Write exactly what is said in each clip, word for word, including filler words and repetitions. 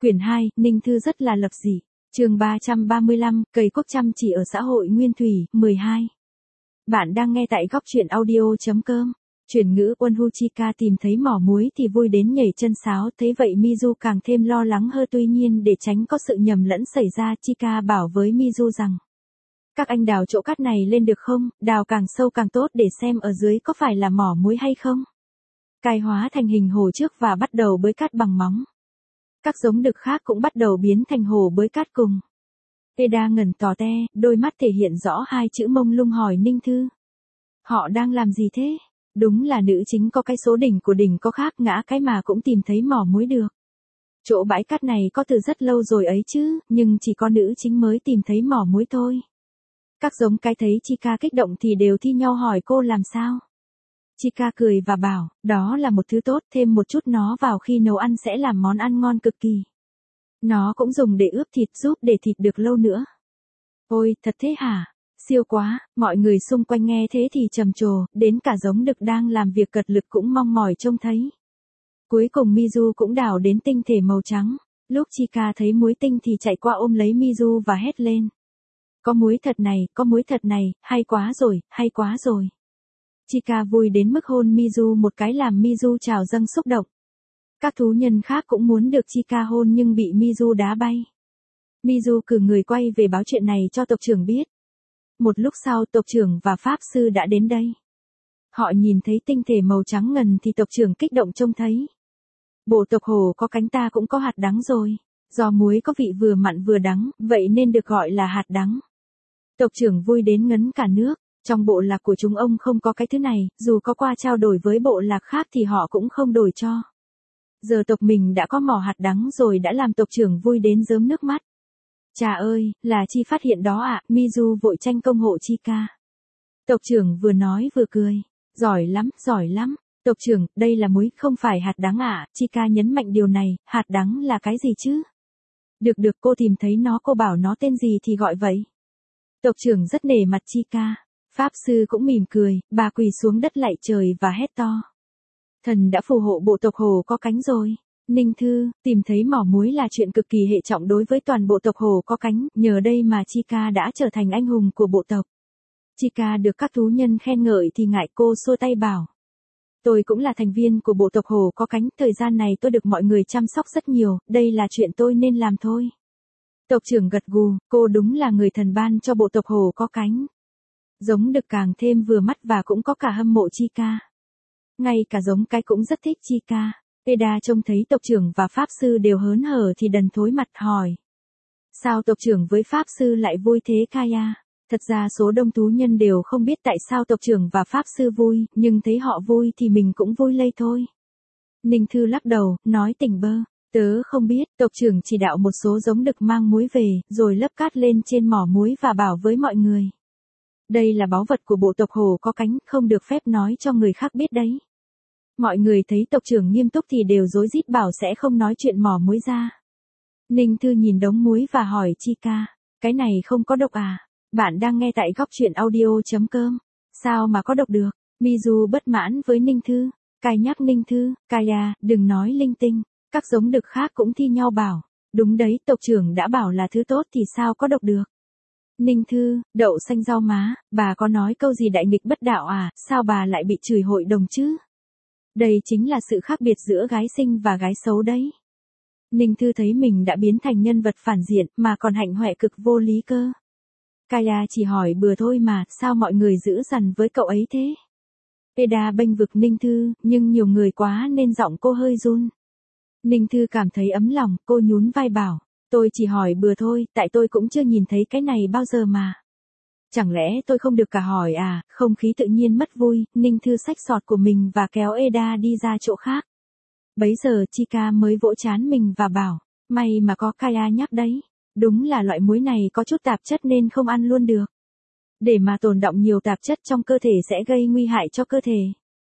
Quyển hai, Ninh Thư rất là lập dị. Chương ba trăm ba mươi lăm, Cầy quốc chăm chỉ ở xã hội Nguyên Thủy, mười hai. Bạn đang nghe tại góc truyện audio chấm com. Chuyển ngữ Wonhu Chika tìm thấy mỏ muối thì vui đến nhảy chân sáo, thấy vậy Mizu càng thêm lo lắng hơn, tuy nhiên để tránh có sự nhầm lẫn xảy ra, Chika bảo với Mizu rằng: các anh đào chỗ cát này lên được không, đào càng sâu càng tốt để xem ở dưới có phải là mỏ muối hay không. Cài hóa thành hình hồ trước và bắt đầu bới cát bằng móng. Các giống đực khác cũng bắt đầu biến thành hồ bới cát cùng. Eda ngẩn tò te, đôi mắt thể hiện rõ hai chữ mông lung hỏi Ninh Thư: họ đang làm gì thế? Đúng là nữ chính có cái số đỉnh của đỉnh có khác ngã cái mà cũng tìm thấy mỏ muối được. Chỗ bãi cát này có từ rất lâu rồi ấy chứ, nhưng chỉ có nữ chính mới tìm thấy mỏ muối thôi. Các giống cái thấy Chika kích động thì đều thi nhau hỏi cô làm sao. Chika cười và bảo, đó là một thứ tốt, thêm một chút nó vào khi nấu ăn sẽ làm món ăn ngon cực kỳ. Nó cũng dùng để ướp thịt, giúp để thịt được lâu nữa. Ôi, thật thế hả? Siêu quá, mọi người xung quanh nghe thế thì trầm trồ, đến cả giống đực đang làm việc cật lực cũng mong mỏi trông thấy. Cuối cùng Mizu cũng đào đến tinh thể màu trắng. Lúc Chika thấy muối tinh thì chạy qua ôm lấy Mizu và hét lên: có muối thật này, có muối thật này, hay quá rồi, hay quá rồi. Chika vui đến mức hôn Mizu một cái làm Mizu trào dâng xúc động. Các thú nhân khác cũng muốn được Chika hôn nhưng bị Mizu đá bay. Mizu cử người quay về báo chuyện này cho tộc trưởng biết. Một lúc sau tộc trưởng và pháp sư đã đến đây. Họ nhìn thấy tinh thể màu trắng ngần thì tộc trưởng kích động trông thấy. Bộ tộc hồ có cánh ta cũng có hạt đắng rồi. Do muối có vị vừa mặn vừa đắng, vậy nên được gọi là hạt đắng. Tộc trưởng vui đến ngấn cả nước. Trong bộ lạc của chúng ông không có cái thứ này, dù có qua trao đổi với bộ lạc khác thì họ cũng không đổi cho. Giờ tộc mình đã có mỏ hạt đắng rồi đã làm tộc trưởng vui đến rớm nước mắt. Chà ơi, là Chi phát hiện đó ạ, à, Mizu vội tranh công hộ Chika. Tộc trưởng vừa nói vừa cười. Giỏi lắm, giỏi lắm. Tộc trưởng, đây là muối, không phải hạt đắng ạ, à. Chika nhấn mạnh điều này, hạt đắng là cái gì chứ? Được được, cô tìm thấy nó, cô bảo nó tên gì thì gọi vậy. Tộc trưởng rất nể mặt Chika. Pháp sư cũng mỉm cười, bà quỳ xuống đất lạy trời và hét to: thần đã phù hộ bộ tộc hồ có cánh rồi. Ninh Thư, tìm thấy mỏ muối là chuyện cực kỳ hệ trọng đối với toàn bộ tộc hồ có cánh, nhờ đây mà Chika đã trở thành anh hùng của bộ tộc. Chika được các thú nhân khen ngợi thì ngại, cô xua tay bảo: tôi cũng là thành viên của bộ tộc hồ có cánh, thời gian này tôi được mọi người chăm sóc rất nhiều, đây là chuyện tôi nên làm thôi. Tộc trưởng gật gù, cô đúng là người thần ban cho bộ tộc hồ có cánh. Giống đực càng thêm vừa mắt và cũng có cả hâm mộ Chika. Ngay cả giống cái cũng rất thích Chika. Eda trông thấy tộc trưởng và pháp sư đều hớn hở thì đần thối mặt hỏi: sao tộc trưởng với pháp sư lại vui thế Kaya? Thật ra số đông thú nhân đều không biết tại sao tộc trưởng và pháp sư vui, nhưng thấy họ vui thì mình cũng vui lây thôi. Ninh Thư lắc đầu, nói tỉnh bơ, tớ không biết, tộc trưởng chỉ đạo một số giống đực mang muối về, rồi lấp cát lên trên mỏ muối và bảo với mọi người: đây là báu vật của bộ tộc hồ có cánh, không được phép nói cho người khác biết đấy. Mọi người thấy tộc trưởng nghiêm túc thì đều rối rít bảo sẽ không nói chuyện mỏ muối ra. Ninh Thư nhìn đống muối và hỏi Chika: cái này không có độc à? Bạn đang nghe tại góc truyện audio chấm com. Sao mà có độc được? Mizu bất mãn với Ninh Thư. Cai nhắc Ninh Thư: Kaya, đừng nói linh tinh. Các giống đực khác cũng thi nhau bảo: đúng đấy, tộc trưởng đã bảo là thứ tốt thì sao có độc được. Ninh Thư: đậu xanh rau má, bà có nói câu gì đại nghịch bất đạo à, sao bà lại bị chửi hội đồng chứ? Đây chính là sự khác biệt giữa gái xinh và gái xấu đấy. Ninh Thư thấy mình đã biến thành nhân vật phản diện mà còn hạnh hoẹ cực vô lý cơ. Kaya chỉ hỏi bừa thôi mà, sao mọi người dữ dằn với cậu ấy thế? Eda bênh vực Ninh Thư, nhưng nhiều người quá nên giọng cô hơi run. Ninh Thư cảm thấy ấm lòng, cô nhún vai bảo: tôi chỉ hỏi bừa thôi, tại tôi cũng chưa nhìn thấy cái này bao giờ mà. Chẳng lẽ tôi không được cả hỏi à? Không khí tự nhiên mất vui, Ninh Thư xách sọt của mình và kéo Eda đi ra chỗ khác. Bấy giờ Chika mới vỗ trán mình và bảo: may mà có Kaya nhắc đấy. Đúng là loại muối này có chút tạp chất nên không ăn luôn được. Để mà tồn đọng nhiều tạp chất trong cơ thể sẽ gây nguy hại cho cơ thể.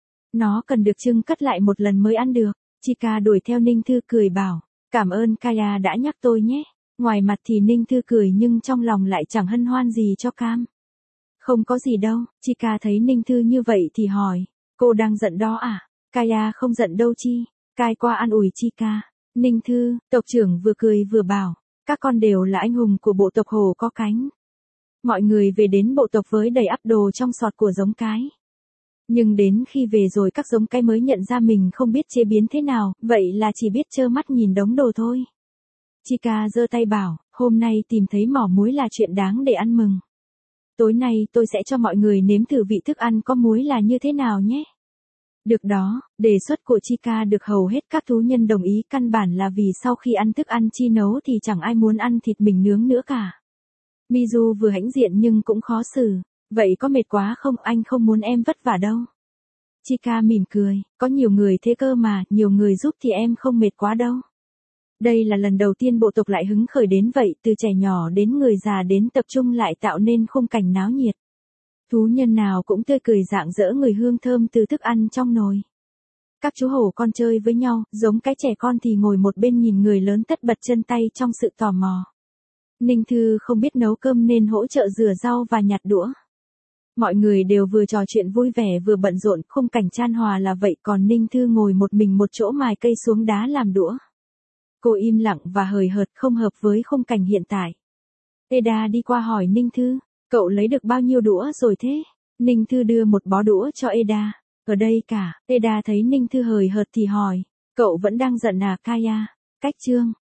Nó cần được chưng cất lại một lần mới ăn được. Chika đuổi theo Ninh Thư cười bảo: cảm ơn Kaya đã nhắc tôi nhé. Ngoài mặt thì Ninh Thư cười nhưng trong lòng lại chẳng hân hoan gì cho cam. Không có gì đâu. Chika thấy Ninh Thư như vậy thì hỏi: cô đang giận đó à? Kaya không giận đâu Chi. Cai qua an ủi Chika. Ninh Thư, tộc trưởng vừa cười vừa bảo, các con đều là anh hùng của bộ tộc Hồ có cánh. Mọi người về đến bộ tộc với đầy ắp đồ trong sọt của giống cái. Nhưng đến khi về rồi các giống cái mới nhận ra mình không biết chế biến thế nào, vậy là chỉ biết trơ mắt nhìn đống đồ thôi. Chica giơ tay bảo, hôm nay tìm thấy mỏ muối là chuyện đáng để ăn mừng. Tối nay tôi sẽ cho mọi người nếm thử vị thức ăn có muối là như thế nào nhé. Được đó, đề xuất của Chica được hầu hết các thú nhân đồng ý, căn bản là vì sau khi ăn thức ăn chi nấu thì chẳng ai muốn ăn thịt mình nướng nữa cả. Mizu vừa hãnh diện nhưng cũng khó xử, vậy có mệt quá không, anh không muốn em vất vả đâu. Chica mỉm cười, có nhiều người thế cơ mà, nhiều người giúp thì em không mệt quá đâu. Đây là lần đầu tiên bộ tộc lại hứng khởi đến vậy, từ trẻ nhỏ đến người già đến tập trung lại tạo nên khung cảnh náo nhiệt. Thú nhân nào cũng tươi cười rạng rỡ, người hương thơm từ thức ăn trong nồi. Các chú hổ con chơi với nhau, giống cái trẻ con thì ngồi một bên nhìn người lớn tất bật chân tay trong sự tò mò. Ninh Thư không biết nấu cơm nên hỗ trợ rửa rau và nhặt đũa. Mọi người đều vừa trò chuyện vui vẻ vừa bận rộn, khung cảnh chan hòa là vậy, còn Ninh Thư ngồi một mình một chỗ mài cây xuống đá làm đũa. Cô im lặng và hời hợt, không hợp với khung cảnh hiện tại. Eda đi qua hỏi Ninh Thư, cậu lấy được bao nhiêu đũa rồi thế? Ninh Thư đưa một bó đũa cho Eda. Ở đây cả. Eda thấy Ninh Thư hời hợt thì hỏi, cậu vẫn đang giận à Kaya? Cách chương.